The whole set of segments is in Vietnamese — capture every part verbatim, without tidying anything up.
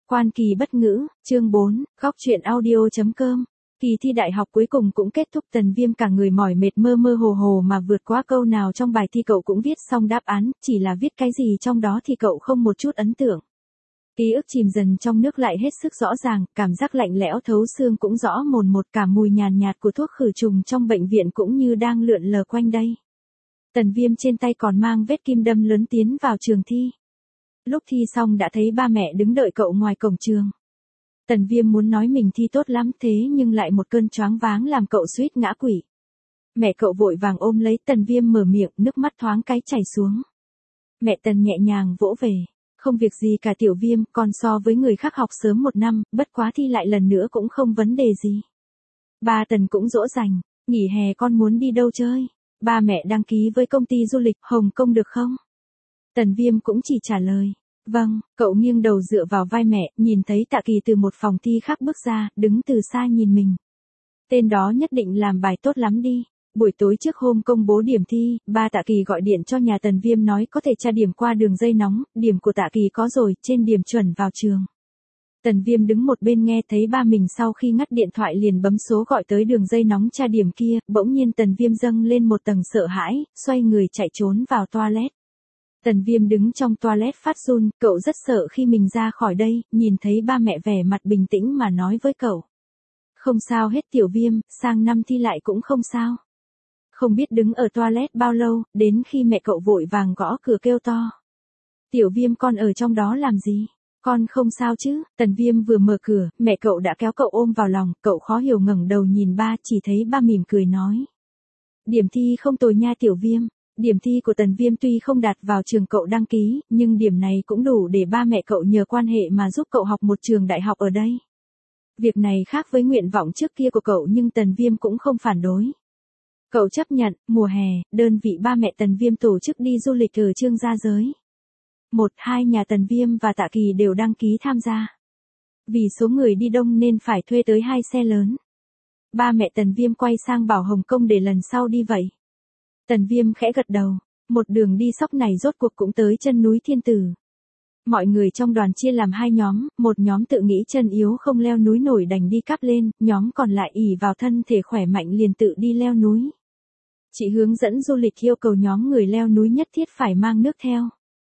Quan kỳ bất ngữ, chương bốn, góc truyện audio.com. Kỳ thi đại học cuối cùng cũng kết thúc, Tần Viêm cả người mỏi mệt mơ mơ hồ hồ mà vượt qua câu nào trong bài thi cậu cũng viết xong đáp án, chỉ là viết cái gì trong đó thì cậu không một chút ấn tượng. Ký ức chìm dần trong nước lại hết sức rõ ràng, cảm giác lạnh lẽo thấu xương cũng rõ mồn một, cả mùi nhàn nhạt của thuốc khử trùng trong bệnh viện cũng như đang lượn lờ quanh đây. Tần Viêm trên tay còn mang vết kim đâm lớn tiến vào trường thi. Lúc thi xong đã thấy ba mẹ đứng đợi cậu ngoài cổng trường. Tần Viêm muốn nói mình thi tốt lắm thế nhưng lại một cơn choáng váng làm cậu suýt ngã quỵ. Mẹ cậu vội vàng ôm lấy Tần Viêm mở miệng, nước mắt thoáng cái chảy xuống. Mẹ Tần nhẹ nhàng vỗ về. Không việc gì cả Tiểu Viêm, con so với người khác học sớm một năm, bất quá thi lại lần nữa cũng không vấn đề gì. Ba Tần cũng dỗ dành, nghỉ hè con muốn đi đâu chơi? Ba mẹ đăng ký với công ty du lịch Hồng Kông được không? Tần Viêm cũng chỉ trả lời. Vâng, cậu nghiêng đầu dựa vào vai mẹ, nhìn thấy Tạ Kỳ từ một phòng thi khác bước ra, đứng từ xa nhìn mình. Tên đó nhất định làm bài tốt lắm đi. Buổi tối trước hôm công bố điểm thi, ba Tạ Kỳ gọi điện cho nhà Tần Viêm nói có thể tra điểm qua đường dây nóng, điểm của Tạ Kỳ có rồi, trên điểm chuẩn vào trường. Tần Viêm đứng một bên nghe thấy ba mình sau khi ngắt điện thoại liền bấm số gọi tới đường dây nóng tra điểm kia, bỗng nhiên Tần Viêm dâng lên một tầng sợ hãi, xoay người chạy trốn vào toilet. Tần Viêm đứng trong toilet phát run, cậu rất sợ khi mình ra khỏi đây, nhìn thấy ba mẹ vẻ mặt bình tĩnh mà nói với cậu. Không sao hết Tiểu Viêm, sang năm thi lại cũng không sao. Không biết đứng ở toilet bao lâu, đến khi mẹ cậu vội vàng gõ cửa kêu to. Tiểu Viêm con ở trong đó làm gì? Con không sao chứ? Tần Viêm vừa mở cửa, mẹ cậu đã kéo cậu ôm vào lòng, cậu khó hiểu ngẩng đầu nhìn ba, chỉ thấy ba mỉm cười nói. Điểm thi không tồi nha Tiểu Viêm. Điểm thi của Tần Viêm tuy không đạt vào trường cậu đăng ký, nhưng điểm này cũng đủ để ba mẹ cậu nhờ quan hệ mà giúp cậu học một trường đại học ở đây. Việc này khác với nguyện vọng trước kia của cậu nhưng Tần Viêm cũng không phản đối. Cậu chấp nhận, mùa hè, đơn vị ba mẹ Tần Viêm tổ chức đi du lịch ở Trương Gia Giới. Một, hai nhà Tần Viêm và Tạ Kỳ đều đăng ký tham gia. Vì số người đi đông nên phải thuê tới hai xe lớn. Ba mẹ Tần Viêm quay sang bảo Hồng Kông để lần sau đi vậy. Tần Viêm khẽ gật đầu, một đường đi sóc này rốt cuộc cũng tới chân núi Thiên Tử. Mọi người trong đoàn chia làm hai nhóm, một nhóm tự nghĩ chân yếu không leo núi nổi đành đi cáp lên, nhóm còn lại ỷ vào thân thể khỏe mạnh liền tự đi leo núi. Chị hướng dẫn du lịch yêu cầu nhóm người leo núi nhất thiết phải mang nước theo.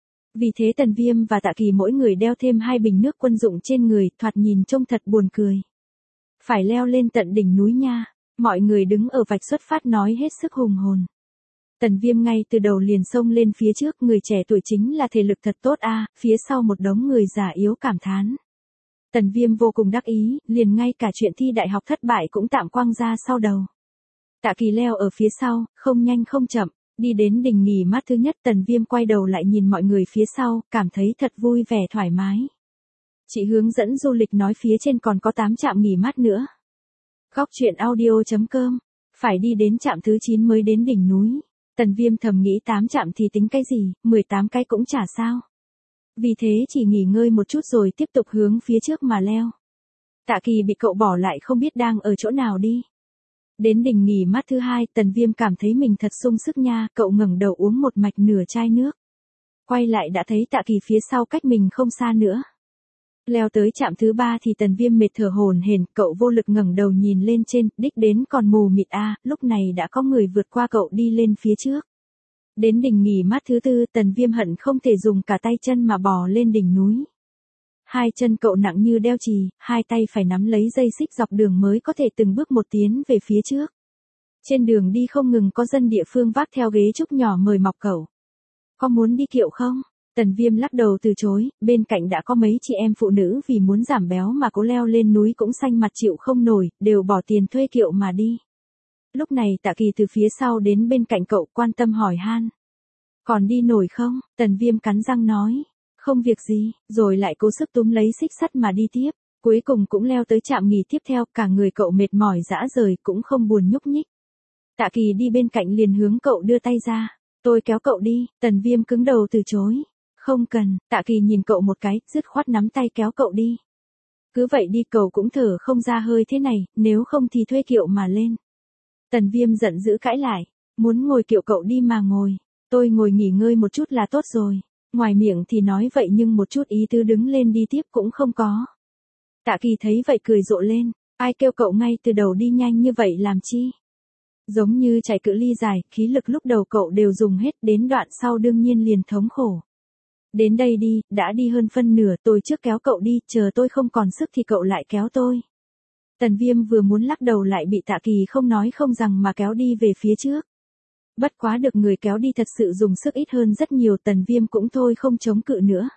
Vì thế Tần Viêm và Tạ Kỳ mỗi người đeo thêm hai bình nước quân dụng trên người, thoạt nhìn trông thật buồn cười. Phải leo lên tận đỉnh núi nha, mọi người đứng ở vạch xuất phát nói hết sức hùng hồn. Tần Viêm ngay từ đầu liền xông lên phía trước, người trẻ tuổi chính là thể lực thật tốt a, phía sau một đống người già yếu cảm thán. Tần Viêm vô cùng đắc ý, liền ngay cả chuyện thi đại học thất bại cũng tạm quăng ra sau đầu. Tạ Kỳ leo ở phía sau, không nhanh không chậm, đi đến đỉnh nghỉ mát thứ nhất, Tần Viêm quay đầu lại nhìn mọi người phía sau, cảm thấy thật vui vẻ thoải mái. Chị hướng dẫn du lịch nói phía trên còn có tám trạm nghỉ mát nữa. Góc truyện audio.com, phải đi đến trạm thứ chín mới đến đỉnh núi. Tần Viêm thầm nghĩ tám trạm thì tính cái gì, mười tám cái cũng chả sao. Vì thế chỉ nghỉ ngơi một chút rồi tiếp tục hướng phía trước mà leo. Tạ Kỳ bị cậu bỏ lại không biết đang ở chỗ nào đi. Đến đỉnh nghỉ mát thứ hai, Tần Viêm cảm thấy mình thật sung sức nha, cậu ngẩng đầu uống một mạch nửa chai nước. Quay lại đã thấy Tạ Kỳ phía sau cách mình không xa nữa. Leo tới trạm thứ ba thì Tần Viêm mệt thở hổn hển, cậu vô lực ngẩng đầu nhìn lên trên, đích đến còn mù mịt a, lúc này đã có người vượt qua cậu đi lên phía trước. Đến đỉnh nghỉ mát thứ tư, Tần Viêm hận không thể dùng cả tay chân mà bò lên đỉnh núi. Hai chân cậu nặng như đeo chì, hai tay phải nắm lấy dây xích dọc đường mới có thể từng bước một tiến về phía trước. Trên đường đi không ngừng có dân địa phương vác theo ghế trúc nhỏ mời mọc cậu. Có muốn đi kiệu không? Tần Viêm lắc đầu từ chối, bên cạnh đã có mấy chị em phụ nữ vì muốn giảm béo mà cố leo lên núi cũng xanh mặt chịu không nổi, đều bỏ tiền thuê kiệu mà đi. Lúc này Tạ Kỳ từ phía sau đến bên cạnh cậu quan tâm hỏi han. Còn đi nổi không? Tần Viêm cắn răng nói. Không việc gì, rồi lại cố sức túm lấy xích sắt mà đi tiếp. Cuối cùng cũng leo tới trạm nghỉ tiếp theo, cả người cậu mệt mỏi rã rời cũng không buồn nhúc nhích. Tạ Kỳ đi bên cạnh liền hướng cậu đưa tay ra. Tôi kéo cậu đi, Tần Viêm cứng đầu từ chối. Không cần, Tạ Kỳ nhìn cậu một cái, dứt khoát nắm tay kéo cậu đi. Cứ vậy đi, cậu cũng thở không ra hơi thế này, nếu không thì thuê kiệu mà lên. Tần Viêm giận dữ cãi lại, muốn ngồi kiệu cậu đi mà ngồi, tôi ngồi nghỉ ngơi một chút là tốt rồi. Ngoài miệng thì nói vậy nhưng một chút ý tứ đứng lên đi tiếp cũng không có. Tạ Kỳ thấy vậy cười rộ lên, ai kêu cậu ngay từ đầu đi nhanh như vậy làm chi? Giống như chạy cự ly dài, khí lực lúc đầu cậu đều dùng hết, đến đoạn sau đương nhiên liền thống khổ. Đến đây đi, đã đi hơn phân nửa, tôi trước kéo cậu đi, chờ tôi không còn sức thì cậu lại kéo tôi. Tần Viêm vừa muốn lắc đầu lại bị Tạ Kỳ không nói không rằng mà kéo đi về phía trước. Bất quá được người kéo đi thật sự dùng sức ít hơn rất nhiều, Tần Viêm cũng thôi không chống cự nữa.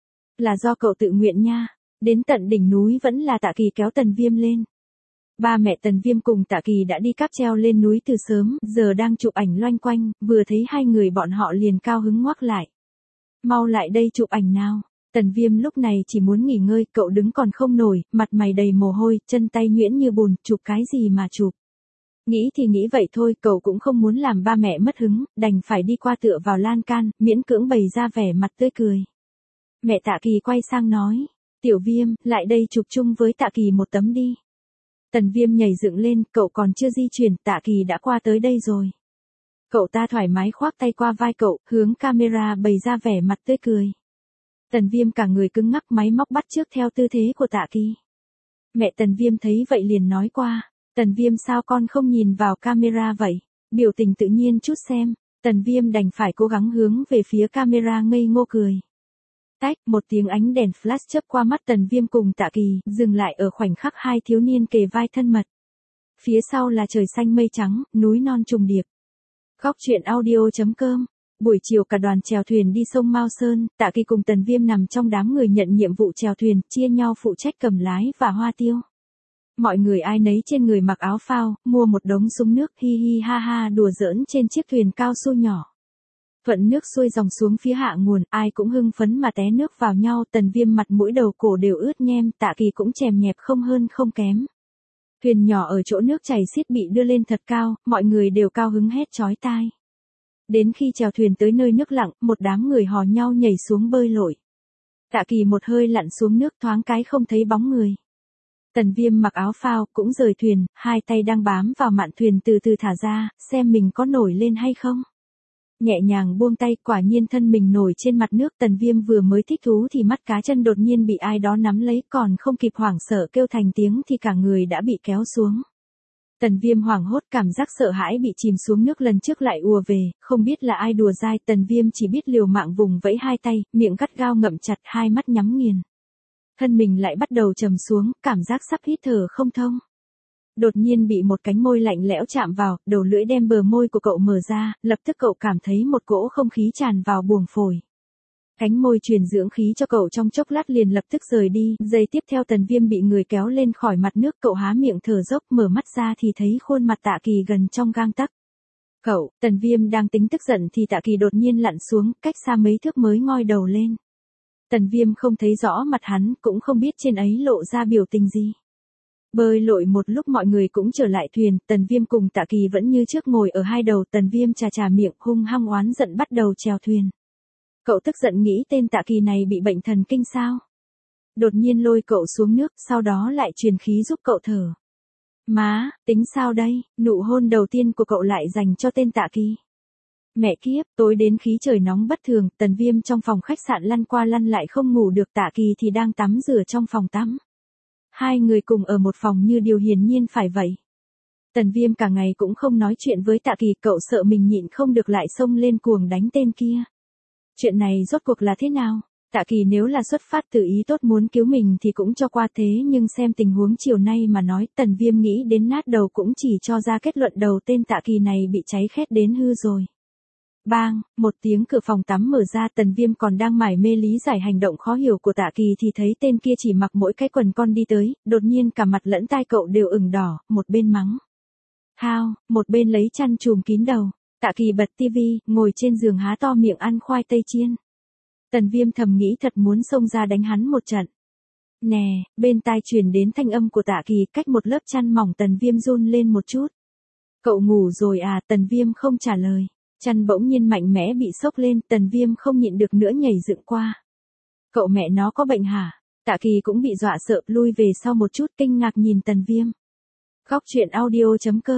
Là do cậu tự nguyện nha, đến tận đỉnh núi vẫn là Tạ Kỳ kéo Tần Viêm lên. Ba mẹ Tần Viêm cùng Tạ Kỳ đã đi cáp treo lên núi từ sớm, giờ đang chụp ảnh loanh quanh, vừa thấy hai người bọn họ liền cao hứng ngoắc lại. Mau lại đây chụp ảnh nào. Tần Viêm lúc này chỉ muốn nghỉ ngơi, cậu đứng còn không nổi, mặt mày đầy mồ hôi, chân tay nhuyễn như bùn, chụp cái gì mà chụp. Nghĩ thì nghĩ vậy thôi, cậu cũng không muốn làm ba mẹ mất hứng, đành phải đi qua tựa vào lan can, miễn cưỡng bày ra vẻ mặt tươi cười. Mẹ Tạ Kỳ quay sang nói, Tiểu Viêm, lại đây chụp chung với Tạ Kỳ một tấm đi. Tần Viêm nhảy dựng lên, cậu còn chưa di chuyển, Tạ Kỳ đã qua tới đây rồi. Cậu ta thoải mái khoác tay qua vai cậu, hướng camera bày ra vẻ mặt tươi cười. Tần Viêm cả người cứng ngắc, máy móc bắt chước theo tư thế của Tạ Kỳ. Mẹ Tần Viêm thấy vậy liền nói qua, Tần Viêm sao con không nhìn vào camera vậy, biểu tình tự nhiên chút xem. Tần Viêm đành phải cố gắng hướng về phía camera ngây ngô cười. Tách, một tiếng ánh đèn flash chớp qua mắt Tần Viêm cùng Tạ Kỳ, dừng lại ở khoảnh khắc hai thiếu niên kề vai thân mật. Phía sau là trời xanh mây trắng, núi non trùng điệp. Góc truyện audio chấm com. Buổi chiều cả đoàn chèo thuyền đi sông Mao Sơn, Tạ Kỳ cùng Tần Viêm nằm trong đám người nhận nhiệm vụ chèo thuyền, chia nhau phụ trách cầm lái và hoa tiêu. Mọi người ai nấy trên người mặc áo phao, mua một đống súng nước, hi hi ha ha đùa giỡn trên chiếc thuyền cao su nhỏ. Thuận nước xuôi dòng xuống phía hạ nguồn, ai cũng hưng phấn mà té nước vào nhau, Tần Viêm mặt mũi đầu cổ đều ướt nhem, Tạ Kỳ cũng chèm nhẹp không hơn không kém. Thuyền nhỏ ở chỗ nước chảy xiết bị đưa lên thật cao, mọi người đều cao hứng hét chói tai. Đến khi chèo thuyền tới nơi nước lặng, một đám người hò nhau nhảy xuống bơi lội. Tạ Kỳ một hơi lặn xuống nước, thoáng cái không thấy bóng người. Tần Viêm mặc áo phao, cũng rời thuyền, hai tay đang bám vào mạn thuyền từ từ thả ra, xem mình có nổi lên hay không. Nhẹ nhàng buông tay, quả nhiên thân mình nổi trên mặt nước. Tần Viêm vừa mới thích thú thì mắt cá chân đột nhiên bị ai đó nắm lấy, còn không kịp hoảng sợ kêu thành tiếng thì cả người đã bị kéo xuống. Tần Viêm hoảng hốt, cảm giác sợ hãi bị chìm xuống nước lần trước lại ùa về, không biết là ai đùa dai, Tần Viêm chỉ biết liều mạng vùng vẫy hai tay, miệng gắt gao ngậm chặt, hai mắt nhắm nghiền. Thân mình lại bắt đầu trầm xuống, cảm giác sắp hít thở không thông. Đột nhiên bị một cánh môi lạnh lẽo chạm vào, đầu lưỡi đem bờ môi của cậu mở ra, lập tức cậu cảm thấy một cỗ không khí tràn vào buồng phổi. Cánh môi truyền dưỡng khí cho cậu trong chốc lát liền lập tức rời đi, giây tiếp theo Tần Viêm bị người kéo lên khỏi mặt nước, cậu há miệng thở dốc, mở mắt ra thì thấy khuôn mặt Tạ Kỳ gần trong gang tấc. Cậu, Tần Viêm đang tính tức giận thì Tạ Kỳ đột nhiên lặn xuống, cách xa mấy thước mới ngoi đầu lên. Tần Viêm không thấy rõ mặt hắn, cũng không biết trên ấy lộ ra biểu tình gì. Bơi lội một lúc mọi người cũng trở lại thuyền, Tần Viêm cùng Tạ Kỳ vẫn như trước ngồi ở hai đầu, Tần Viêm chà chà miệng, hung hăng oán giận bắt đầu chèo thuyền. Cậu tức giận nghĩ tên Tạ Kỳ này bị bệnh thần kinh sao? Đột nhiên lôi cậu xuống nước, sau đó lại truyền khí giúp cậu thở. Má, tính sao đây, nụ hôn đầu tiên của cậu lại dành cho tên Tạ Kỳ. Mẹ kiếp, tối đến khí trời nóng bất thường, Tần Viêm trong phòng khách sạn lăn qua lăn lại không ngủ được, Tạ Kỳ thì đang tắm rửa trong phòng tắm. Hai người cùng ở một phòng như điều hiển nhiên phải vậy. Tần Viêm cả ngày cũng không nói chuyện với Tạ Kỳ, cậu sợ mình nhịn không được lại xông lên cuồng đánh tên kia. Chuyện này rốt cuộc là thế nào? Tạ Kỳ nếu là xuất phát từ ý tốt muốn cứu mình thì cũng cho qua, thế nhưng xem tình huống chiều nay mà nói, Tần Viêm nghĩ đến nát đầu cũng chỉ cho ra kết luận đầu tên Tạ Kỳ này bị cháy khét đến hư rồi. Bang, một tiếng cửa phòng tắm mở ra, Tần Viêm còn đang mải mê lý giải hành động khó hiểu của Tạ Kỳ thì thấy tên kia chỉ mặc mỗi cái quần con đi tới, đột nhiên cả mặt lẫn tai cậu đều ửng đỏ, một bên mắng hao, một bên lấy chăn trùm kín đầu. Tạ Kỳ bật tivi, ngồi trên giường há to miệng ăn khoai tây chiên. Tần Viêm thầm nghĩ thật muốn xông ra đánh hắn một trận. Nè, bên tai truyền đến thanh âm của Tạ Kỳ, cách một lớp chăn mỏng. Tần Viêm run lên một chút. Cậu ngủ rồi à? Tần Viêm không trả lời. Chăn bỗng nhiên mạnh mẽ bị sốc lên, Tần Viêm không nhịn được nữa nhảy dựng qua. Cậu mẹ nó có bệnh hả? Tạ Kỳ cũng bị dọa sợ, lui về sau một chút, kinh ngạc nhìn Tần Viêm. Góc truyện audio chấm com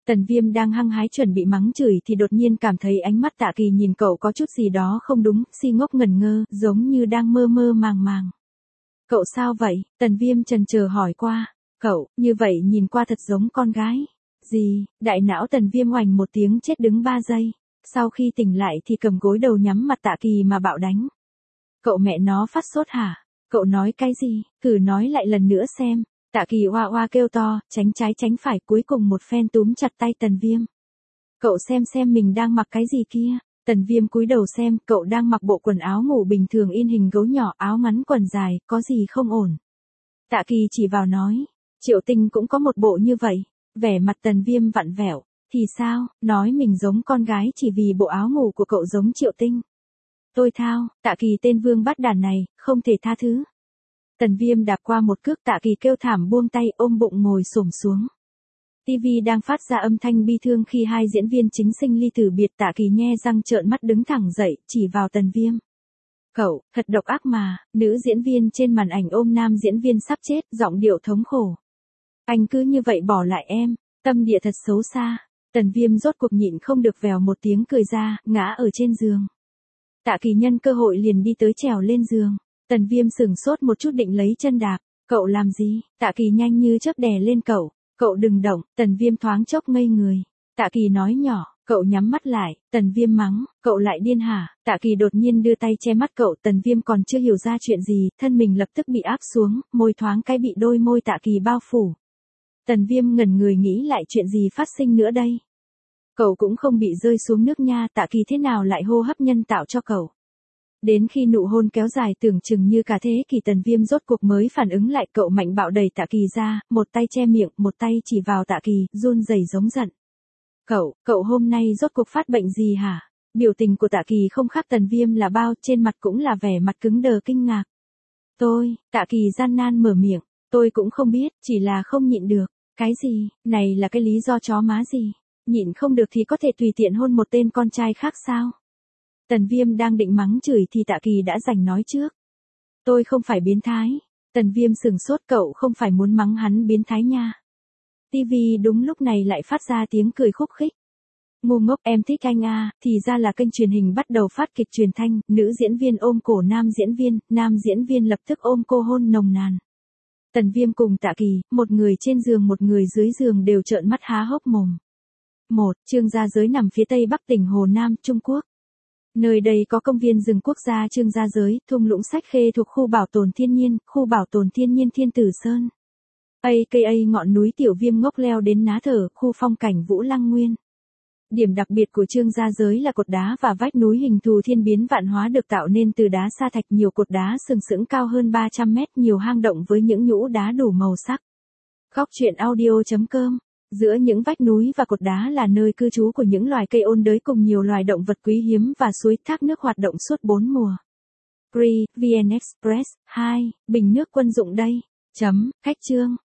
Tần Viêm đang hăng hái chuẩn bị mắng chửi thì đột nhiên cảm thấy ánh mắt Tạ Kỳ nhìn cậu có chút gì đó không đúng, si ngốc ngẩn ngơ, giống như đang mơ mơ màng màng. Cậu sao vậy? Tần Viêm chần chờ hỏi qua. Cậu, như vậy nhìn qua thật giống con gái. Gì? Đại não Tần Viêm oành một tiếng chết đứng ba giây. Sau khi tỉnh lại thì cầm gối đầu nhắm mặt Tạ Kỳ mà bạo đánh. Cậu mẹ nó phát sốt hả? Cậu nói cái gì? Thử nói lại lần nữa xem. Tạ Kỳ oa oa kêu to, tránh trái tránh phải, cuối cùng một phen túm chặt tay Tần Viêm. Cậu xem xem mình đang mặc cái gì kia. Tần Viêm cúi đầu xem, cậu đang mặc bộ quần áo ngủ bình thường in hình gấu nhỏ, áo ngắn quần dài, có gì không ổn. Tạ Kỳ chỉ vào nói, Triệu Tinh cũng có một bộ như vậy. Vẻ mặt Tần Viêm vặn vẹo, thì sao, nói mình giống con gái chỉ vì bộ áo ngủ của cậu giống Triệu Tinh. Tôi thao, Tạ Kỳ tên vương bắt đàn này, không thể tha thứ. Tần Viêm đạp qua một cước, Tạ Kỳ kêu thảm buông tay, ôm bụng ngồi xổm xuống. ti vi đang phát ra âm thanh bi thương khi hai diễn viên chính sinh ly tử biệt. Tạ Kỳ nhe răng trợn mắt đứng thẳng dậy, chỉ vào Tần Viêm. Cậu, thật độc ác mà, nữ diễn viên trên màn ảnh ôm nam diễn viên sắp chết, giọng điệu thống khổ. Anh cứ như vậy bỏ lại em, tâm địa thật xấu xa. Tần Viêm rốt cuộc nhịn không được vèo một tiếng cười ra, ngã ở trên giường. Tạ Kỳ nhân cơ hội liền đi tới trèo lên giường. Tần Viêm sửng sốt một chút định lấy chân đạp. Cậu làm gì? Tạ Kỳ nhanh như chớp đè lên cậu. Cậu đừng động. Tần Viêm thoáng chốc ngây người. Tạ Kỳ nói nhỏ, cậu nhắm mắt lại. Tần Viêm mắng, cậu lại điên hả? Tạ Kỳ đột nhiên đưa tay che mắt cậu. Tần Viêm còn chưa hiểu ra chuyện gì, thân mình lập tức bị áp xuống, môi thoáng cái bị đôi môi Tạ Kỳ bao phủ. Tần Viêm ngẩn người nghĩ lại chuyện gì phát sinh nữa đây. Cậu cũng không bị rơi xuống nước nha. Tạ Kỳ thế nào lại hô hấp nhân tạo cho cậu? Đến khi nụ hôn kéo dài tưởng chừng như cả thế kỷ, Tần Viêm rốt cuộc mới phản ứng lại. Cậu mạnh bạo đẩy Tạ Kỳ ra, một tay che miệng, một tay chỉ vào Tạ Kỳ, run rẩy giống giận. Cậu, cậu hôm nay rốt cuộc phát bệnh gì hả? Biểu tình của Tạ Kỳ không khác Tần Viêm là bao, trên mặt cũng là vẻ mặt cứng đờ kinh ngạc. Tôi, Tạ Kỳ gian nan mở miệng, tôi cũng không biết, chỉ là không nhịn được. Cái gì, này là cái lý do chó má gì? Nhịn không được thì có thể tùy tiện hôn một tên con trai khác sao? Tần Viêm đang định mắng chửi thì Tạ Kỳ đã giành nói trước. Tôi không phải biến thái. Tần Viêm sừng sốt, cậu không phải muốn mắng hắn biến thái nha. ti vi đúng lúc này lại phát ra tiếng cười khúc khích. Ngu ngốc, em thích anh à, thì ra là kênh truyền hình bắt đầu phát kịch truyền thanh, nữ diễn viên ôm cổ nam diễn viên, nam diễn viên lập tức ôm cô hôn nồng nàn. Tần Viêm cùng Tạ Kỳ, một người trên giường một người dưới giường đều trợn mắt há hốc mồm. một. Trương Gia Giới nằm phía tây bắc tỉnh Hồ Nam, Trung Quốc. Nơi đây có công viên rừng quốc gia Trương Gia Giới, thung lũng Sách Khê thuộc khu bảo tồn thiên nhiên, khu bảo tồn thiên nhiên Thiên Tử Sơn. a ca a ngọn núi Tiểu Viêm ngốc leo đến ná thở, khu phong cảnh Vũ Lăng Nguyên. Điểm đặc biệt của Trương Gia Giới là cột đá và vách núi hình thù thiên biến vạn hóa được tạo nên từ đá sa thạch, nhiều cột đá sừng sững cao hơn ba trăm mét, nhiều hang động với những nhũ đá đủ màu sắc. Khóc chuyện audio chấm com. Giữa những vách núi và cột đá là nơi cư trú của những loài cây ôn đới cùng nhiều loài động vật quý hiếm và suối thác nước hoạt động suốt bốn mùa. Free, vê en Express, hai, bình nước quân dụng đây. Chấm, khách chương.